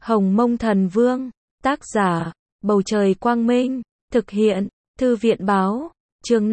Hồng Mông Thần Vương, tác giả, Bầu Trời Quang Minh, thực hiện, Thư viện Báo, chương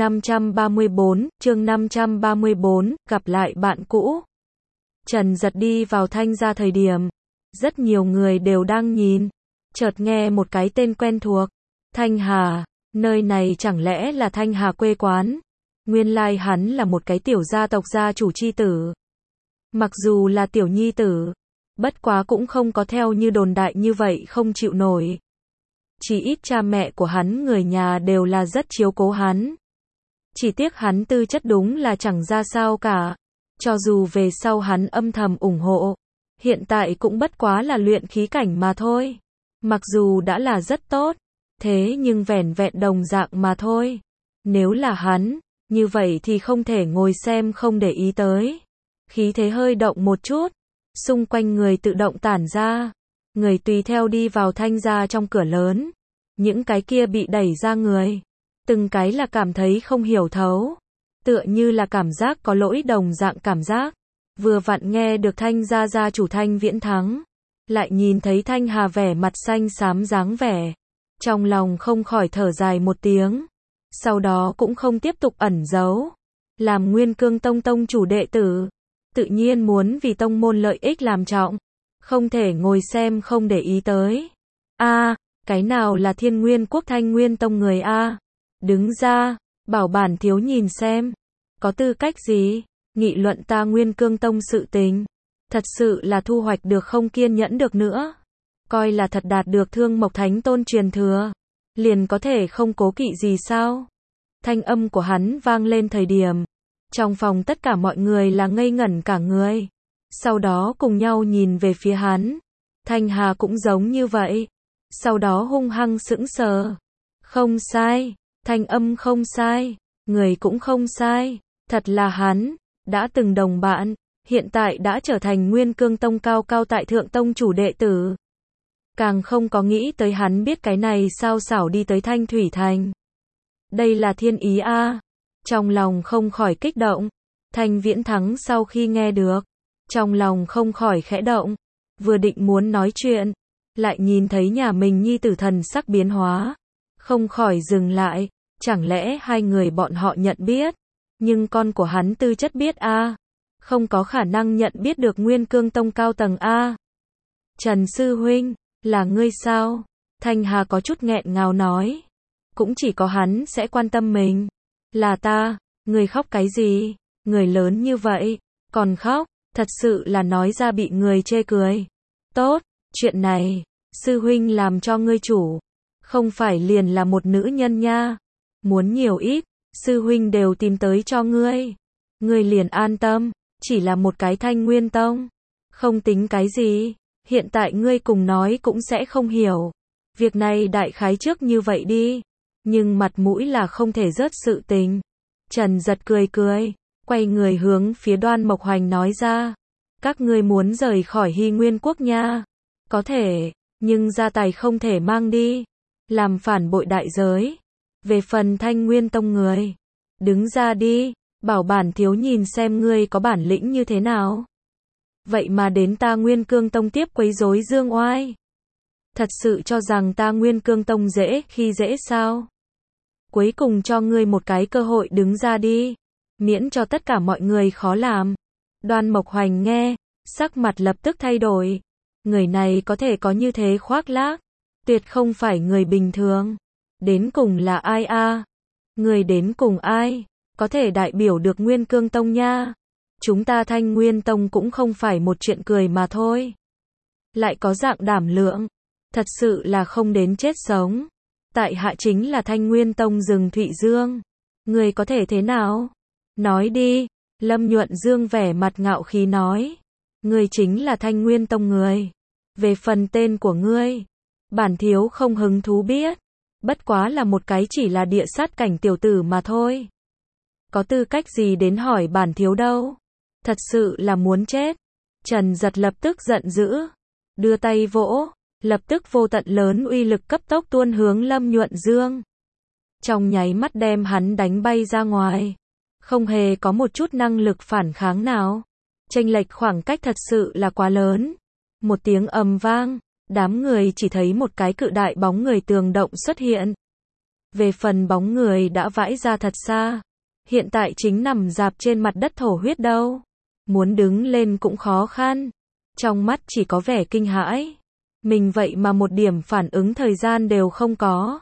534, gặp lại bạn cũ. Trần Giật đi vào Thanh gia thời điểm, rất nhiều người đều đang nhìn, chợt nghe một cái tên quen thuộc, Thanh Hà, nơi này chẳng lẽ là Thanh Hà quê quán? Nguyên lai hắn là một cái tiểu gia tộc gia chủ chi tử. Mặc dù là tiểu nhi tử, bất quá cũng không có theo như đồn đại như vậy không chịu nổi. Chỉ ít cha mẹ của hắn người nhà đều là rất chiếu cố hắn. Chỉ tiếc hắn tư chất đúng là chẳng ra sao cả. Cho dù về sau hắn âm thầm ủng hộ, hiện tại cũng bất quá là luyện khí cảnh mà thôi. Mặc dù đã là rất tốt, thế nhưng vẻn vẹn đồng dạng mà thôi. Nếu là hắn, như vậy thì không thể ngồi xem không để ý tới. Khí thế hơi động một chút, xung quanh người tự động tản ra, người tùy theo đi vào Thanh gia trong cửa lớn. Những cái kia bị đẩy ra người, từng cái là cảm thấy không hiểu thấu, tựa như là cảm giác có lỗi đồng dạng cảm giác. Vừa vặn nghe được Thanh gia gia chủ Thanh Viễn Thắng, lại nhìn thấy Thanh Hà vẻ mặt xanh xám dáng vẻ, trong lòng không khỏi thở dài một tiếng, sau đó cũng không tiếp tục ẩn giấu. Làm Nguyên Cương Tông tông chủ đệ tử, tự nhiên muốn vì tông môn lợi ích làm trọng, không thể ngồi xem không để ý tới. Cái nào là Thiên Nguyên Quốc Thanh Nguyên Tông người a? Đứng ra, bảo bản thiếu nhìn xem, có tư cách gì nghị luận ta Nguyên Cương Tông sự tình? Thật sự là thu hoạch được không kiên nhẫn được nữa. Coi là thật đạt được Thương Mộc Thánh Tôn truyền thừa, liền có thể không cố kỵ gì sao? Thanh âm của hắn vang lên thời điểm, trong phòng tất cả mọi người là ngây ngẩn cả người. Sau đó cùng nhau nhìn về phía hắn. Thanh Hà cũng giống như vậy. Sau đó hung hăng sững sờ. Không sai, thanh âm không sai, người cũng không sai, thật là hắn, đã từng đồng bạn, hiện tại đã trở thành Nguyên Cương Tông cao cao tại thượng tông chủ đệ tử. Càng không có nghĩ tới hắn biết cái này sao xảo đi tới Thanh Thủy Thành. Đây là thiên ý a. Trong lòng không khỏi kích động. Thanh Viễn Thắng sau khi nghe được, trong lòng không khỏi khẽ động, vừa định muốn nói chuyện, lại nhìn thấy nhà mình nhi tử thần sắc biến hóa, không khỏi dừng lại. Chẳng lẽ hai người bọn họ nhận biết? Nhưng con của hắn tư chất biết a, không có khả năng nhận biết được Nguyên Cương Tông cao tầng a. Trần sư huynh, là ngươi sao? Thanh Hà có chút nghẹn ngào nói. Cũng chỉ có hắn sẽ quan tâm mình. Là ta. Người khóc cái gì? Người lớn như vậy, còn khóc, thật sự là nói ra bị người chê cười. Tốt, chuyện này, sư huynh làm cho ngươi chủ, không phải liền là một nữ nhân nha. Muốn nhiều ít, sư huynh đều tìm tới cho ngươi. Ngươi liền an tâm, chỉ là một cái Thanh Nguyên Tông, không tính cái gì. Hiện tại ngươi cùng nói cũng sẽ không hiểu. Việc này đại khái trước như vậy đi, nhưng mặt mũi là không thể rớt sự tình. Trần Giật cười cười, quay người hướng phía Đoan Mộc Hoành nói ra. Các ngươi muốn rời khỏi Hy Nguyên Quốc nha. Có thể, nhưng gia tài không thể mang đi, làm phản bội đại giới. Về phần Thanh Nguyên Tông người, đứng ra đi, bảo bản thiếu nhìn xem ngươi có bản lĩnh như thế nào. Vậy mà đến ta Nguyên Cương Tông tiếp quấy rối dương oai. Thật sự cho rằng ta Nguyên Cương Tông dễ khi dễ sao? Cuối cùng cho ngươi một cái cơ hội đứng ra đi, miễn cho tất cả mọi người khó làm. Đoan Mộc Hoành nghe, sắc mặt lập tức thay đổi. Người này có thể có như thế khoác lác, tuyệt không phải người bình thường. Đến cùng là ai a? Người đến cùng ai có thể đại biểu được Nguyên Cương Tông nha? Chúng ta Thanh Nguyên Tông cũng không phải một chuyện cười mà thôi. Lại có dạng đảm lượng, thật sự là không đến chết sống. Tại hạ chính là Thanh Nguyên Tông Rừng Thụy Dương. Người có thể thế nào? Nói đi. Lâm Nhuận Dương vẻ mặt ngạo khí nói. Ngươi chính là Thanh Nguyên Tông người. Về phần tên của ngươi, bản thiếu không hứng thú biết. Bất quá là một cái chỉ là địa sát cảnh tiểu tử mà thôi. Có tư cách gì đến hỏi bản thiếu đâu? Thật sự là muốn chết. Trần Giật lập tức giận dữ, đưa tay vỗ, lập tức vô tận lớn uy lực cấp tốc tuôn hướng Lâm Nhuận Dương. Trong nháy mắt đem hắn đánh bay ra ngoài, không hề có một chút năng lực phản kháng nào. Chênh lệch khoảng cách thật sự là quá lớn. Một tiếng ầm vang, Đám người chỉ thấy một cái cự đại bóng người tường động xuất hiện. Về phần bóng người đã vãi ra thật xa, hiện tại chính nằm rạp trên mặt đất thổ huyết đâu. Muốn đứng lên cũng khó khăn. Trong mắt chỉ có vẻ kinh hãi. Mình vậy mà một điểm phản ứng thời gian đều không có.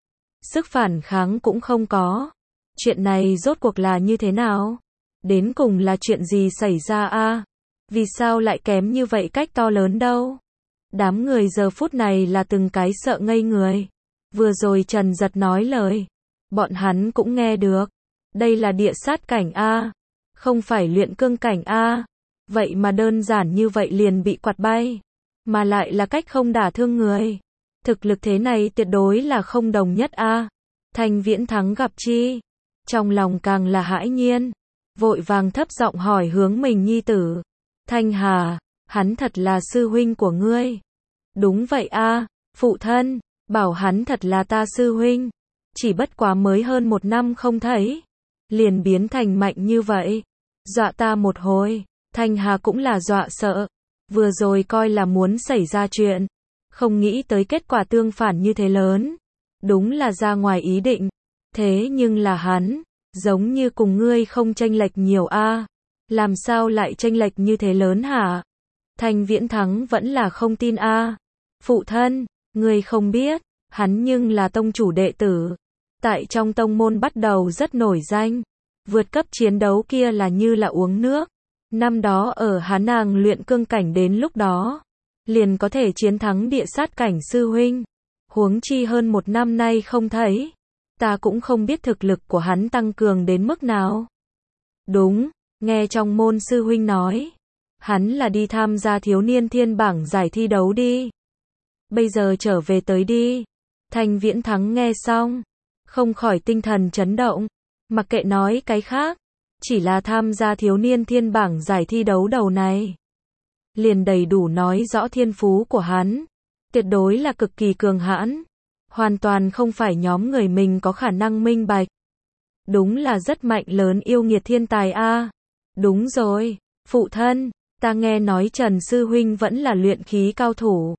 Sức phản kháng cũng không có. Chuyện này rốt cuộc là như thế nào? Đến cùng là chuyện gì xảy ra a? Vì sao lại kém như vậy cách to lớn đâu? Đám người giờ phút này là từng cái sợ ngây người. Vừa rồi Trần Giật nói lời, bọn hắn cũng nghe được. Đây là địa sát cảnh a, không phải luyện cương cảnh a. Vậy mà đơn giản như vậy liền bị quạt bay, mà lại là cách không đả thương người. Thực lực thế này tuyệt đối là không đồng nhất a. Thanh Viễn Thắng gặp chi, trong lòng càng là hãi nhiên, vội vàng thấp giọng hỏi hướng mình nhi tử. Thanh Hà, hắn thật là sư huynh của ngươi? Đúng vậy a, phụ thân, bảo hắn thật là ta sư huynh. Chỉ bất quá mới hơn 1 năm không thấy, liền biến thành mạnh như vậy. Dọa ta một hồi. Thanh Hà cũng là dọa sợ. Vừa rồi coi là muốn xảy ra chuyện, không nghĩ tới kết quả tương phản như thế lớn. Đúng là ra ngoài ý định. Thế nhưng là hắn, giống như cùng ngươi không chênh lệch nhiều a. Làm sao lại chênh lệch như thế lớn hả? Thanh Viễn Thắng vẫn là không tin a. Phụ thân, ngươi không biết, hắn nhưng là tông chủ đệ tử. Tại trong tông môn bắt đầu rất nổi danh. Vượt cấp chiến đấu kia là như là uống nước. Năm đó ở hắn nàng luyện cương cảnh đến lúc đó, liền có thể chiến thắng địa sát cảnh sư huynh. Huống chi hơn 1 năm nay không thấy, ta cũng không biết thực lực của hắn tăng cường đến mức nào. Đúng, nghe trong môn sư huynh nói, hắn là đi tham gia thiếu niên thiên bảng giải thi đấu đi. Bây giờ trở về tới đi. Thanh Viễn Thắng nghe xong, không khỏi tinh thần chấn động, mặc kệ nói cái khác, chỉ là tham gia thiếu niên thiên bảng giải thi đấu đầu này, liền đầy đủ nói rõ thiên phú của hắn, tuyệt đối là cực kỳ cường hãn, hoàn toàn không phải nhóm người mình có khả năng minh bạch. Đúng là rất mạnh lớn yêu nghiệt thiên tài a. Đúng rồi, phụ thân, ta nghe nói Trần sư huynh vẫn là luyện khí cao thủ.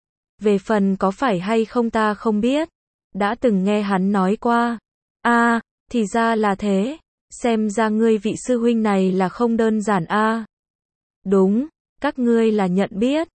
Về phần có phải hay không ta không biết, đã từng nghe hắn nói qua. A, thì ra là thế, xem ra ngươi vị sư huynh này là không đơn giản a. Đúng, các ngươi là nhận biết.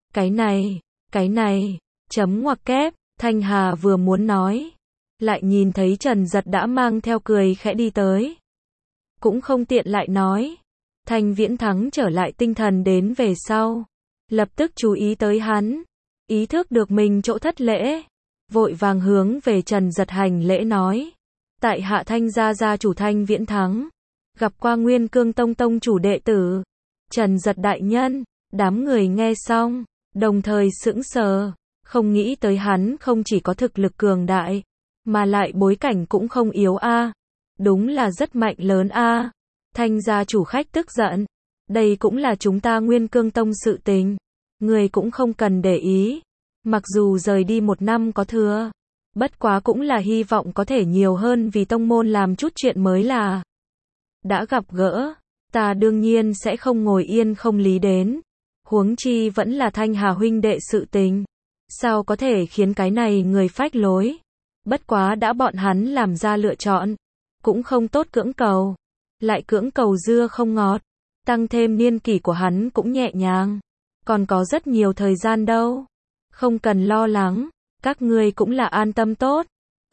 Cái này, chấm ngoặc kép, Thanh Hà vừa muốn nói, lại nhìn thấy Trần Giật đã mang theo cười khẽ đi tới. Cũng không tiện lại nói. Thanh Viễn Thắng trở lại tinh thần đến về sau, lập tức chú ý tới hắn, ý thức được mình chỗ thất lễ, vội vàng hướng về Trần Giật hành lễ nói. Tại hạ Thanh gia gia chủ Thanh Viễn Thắng, gặp qua Nguyên Cương Tông tông chủ đệ tử. Trần Giật đại nhân, đám người nghe xong, đồng thời sững sờ, không nghĩ tới hắn không chỉ có thực lực cường đại, mà lại bối cảnh cũng không yếu a. Đúng là rất mạnh lớn a. Thanh gia chủ khách tức giận, đây cũng là chúng ta Nguyên Cương Tông sự tình, người cũng không cần để ý. Mặc dù rời đi 1 năm có thừa, bất quá cũng là hy vọng có thể nhiều hơn vì tông môn làm chút chuyện mới là. Đã gặp gỡ, ta đương nhiên sẽ không ngồi yên không lý đến. Huống chi vẫn là Thanh Hà huynh đệ sự tình. Sao có thể khiến cái này người phách lối. Bất quá đã bọn hắn làm ra lựa chọn, cũng không tốt cưỡng cầu. Lại cưỡng cầu dưa không ngọt. Tăng thêm niên kỷ của hắn cũng nhẹ nhàng. Còn có rất nhiều thời gian đâu. Không cần lo lắng. Các ngươi cũng là an tâm tốt.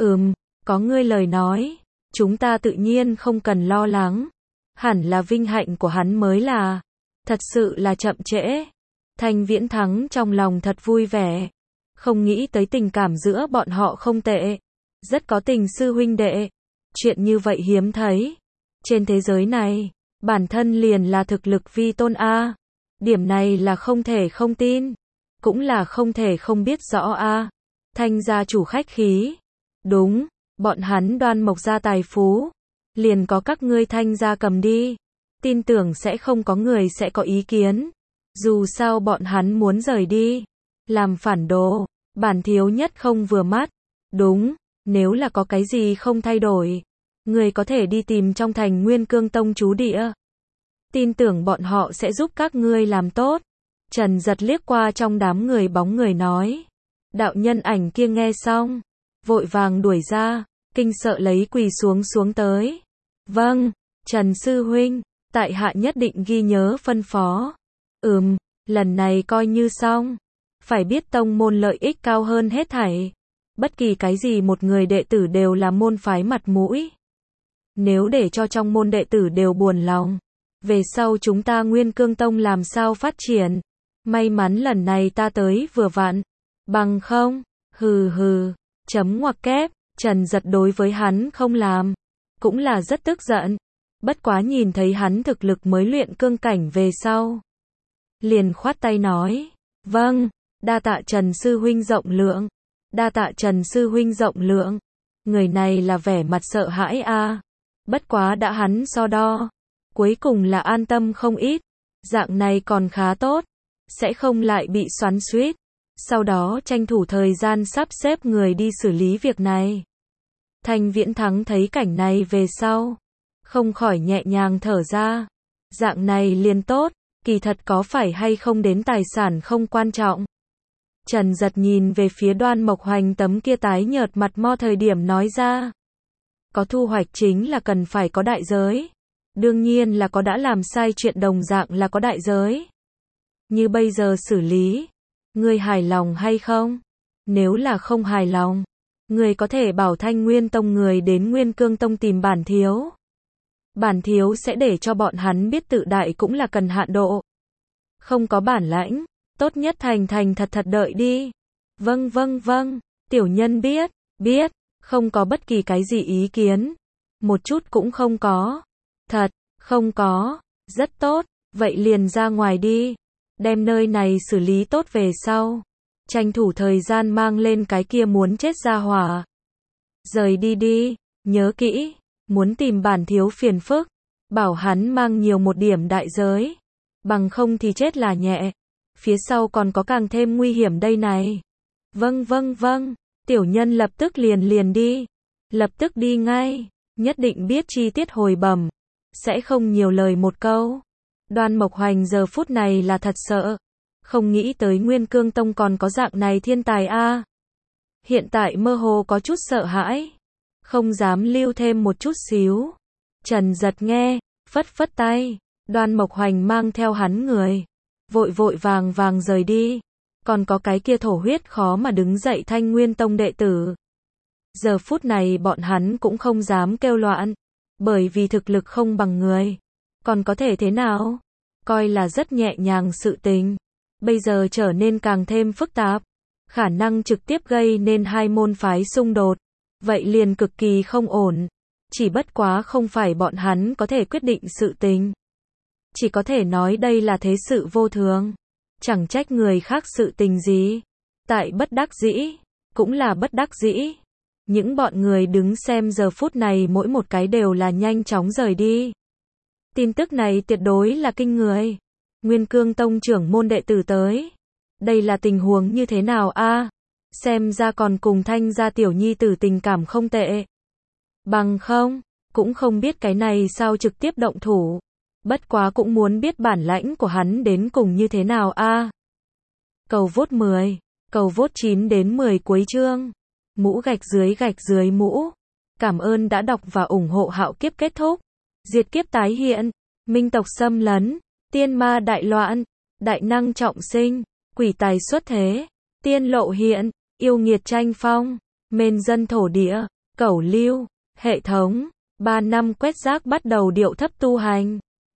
Có ngươi lời nói, chúng ta tự nhiên không cần lo lắng. Hẳn là vinh hạnh của hắn mới là. Thật sự là chậm trễ. Thanh Viễn Thắng trong lòng thật vui vẻ. Không nghĩ tới tình cảm giữa bọn họ không tệ. Rất có tình sư huynh đệ. Chuyện như vậy hiếm thấy. Trên thế giới này, bản thân liền là thực lực vi tôn a. Điểm này là không thể không tin. Cũng là không thể không biết rõ a. Thanh gia chủ khách khí. Đúng, bọn hắn Đoan Mộc gia tài phú, liền có các ngươi Thanh gia cầm đi. Tin tưởng sẽ không có người sẽ có ý kiến. Dù sao bọn hắn muốn rời đi, làm phản đồ, bản thiếu nhất không vừa mắt. Đúng, nếu là có cái gì không thay đổi, người có thể đi tìm trong thành Nguyên Cương Tông trú địa. Tin tưởng bọn họ sẽ giúp các ngươi làm tốt. Trần Giật liếc qua trong đám người bóng người nói. Đạo nhân ảnh kia nghe xong, vội vàng đuổi ra, kinh sợ lấy quỳ xuống tới. Vâng, Trần Sư Huynh, tại hạ nhất định ghi nhớ phân phó. Lần này coi như xong. Phải biết tông môn lợi ích cao hơn hết thảy. Bất kỳ cái gì một người đệ tử đều là môn phái mặt mũi. Nếu để cho trong môn đệ tử đều buồn lòng, về sau chúng ta Nguyên Cương Tông làm sao phát triển. May mắn lần này ta tới vừa vặn. Bằng không, chấm ngoặc kép, Trần Giật đối với hắn không làm, cũng là rất tức giận. Bất quá nhìn thấy hắn thực lực mới luyện cương cảnh về sau, liền khoát tay nói. Vâng, đa tạ Trần Sư Huynh rộng lượng. Đa tạ Trần Sư Huynh rộng lượng. Người này là vẻ mặt sợ hãi a. Bất quá đã hắn so đo, cuối cùng là an tâm không ít. Dạng này còn khá tốt, sẽ không lại bị xoắn xuýt. Sau đó tranh thủ thời gian sắp xếp người đi xử lý việc này. Thanh Viễn Thắng thấy cảnh này về sau, không khỏi nhẹ nhàng thở ra. Dạng này liền tốt, kỳ thật có phải hay không đến tài sản không quan trọng. Trần Giật nhìn về phía Đoan Mộc Hoành tấm kia tái nhợt mặt mo thời điểm nói ra. Có thu hoạch chính là cần phải có đại giới. Đương nhiên là có đã làm sai chuyện đồng dạng là có đại giới. Như bây giờ xử lý, ngươi hài lòng hay không? Nếu là không hài lòng, ngươi có thể bảo Thanh Nguyên Tông người đến Nguyên Cương Tông tìm bản thiếu. Bản thiếu sẽ để cho bọn hắn biết tự đại cũng là cần hạn độ. Không có bản lãnh, tốt nhất thành thật đợi đi. Vâng, tiểu nhân biết, không có bất kỳ cái gì ý kiến. Một chút cũng không có. Thật, không có, rất tốt, vậy liền ra ngoài đi. Đem nơi này xử lý tốt về sau. Tranh thủ thời gian mang lên cái kia muốn chết ra hỏa. Rời đi, nhớ kỹ, muốn tìm bản thiếu phiền phức. Bảo hắn mang nhiều một điểm đại giới. Bằng không thì chết là nhẹ. Phía sau còn có càng thêm nguy hiểm đây này. Vâng, tiểu nhân lập tức liền đi. Lập tức đi ngay, nhất định biết chi tiết hồi bẩm. Sẽ không nhiều lời một câu. Đoan Mộc Hoành giờ phút này là thật sợ. Không nghĩ tới Nguyên Cương Tông còn có dạng này thiên tài a. Hiện tại mơ hồ có chút sợ hãi. Không dám lưu thêm một chút xíu. Trần Giật nghe, phất tay. Đoan Mộc Hoành mang theo hắn người. Vội vàng rời đi. Còn có cái kia thổ huyết khó mà đứng dậy Thanh Nguyên Tông đệ tử. Giờ phút này bọn hắn cũng không dám kêu loạn. Bởi vì thực lực không bằng người. Còn có thể thế nào? Coi là rất nhẹ nhàng sự tình. Bây giờ trở nên càng thêm phức tạp. Khả năng trực tiếp gây nên hai môn phái xung đột. Vậy liền cực kỳ không ổn. Chỉ bất quá không phải bọn hắn có thể quyết định sự tình. Chỉ có thể nói đây là thế sự vô thường. Chẳng trách người khác sự tình gì. Tại bất đắc dĩ. Cũng là bất đắc dĩ. Những bọn người đứng xem giờ phút này mỗi một cái đều là nhanh chóng rời đi. Tin tức này tuyệt đối là kinh người. Nguyên Cương Tông trưởng môn đệ tử tới. Đây là tình huống như thế nào a? Xem ra còn cùng Thanh gia tiểu nhi tử tình cảm không tệ. Bằng không, cũng không biết cái này sao trực tiếp động thủ. Bất quá cũng muốn biết bản lãnh của hắn đến cùng như thế nào a. Cầu vote 10, cầu vote 9 đến 10 cuối chương. Mũ gạch dưới mũ. Cảm ơn đã đọc và ủng hộ Hạo Kiếp kết thúc. Diệt kiếp tái hiện, minh tộc xâm lấn, tiên ma đại loạn, đại năng trọng sinh, quỷ tài xuất thế, tiên lộ hiện, yêu nghiệt tranh phong, mên dân thổ địa, cẩu lưu, hệ thống, 3 năm quét rác bắt đầu điệu thấp tu hành.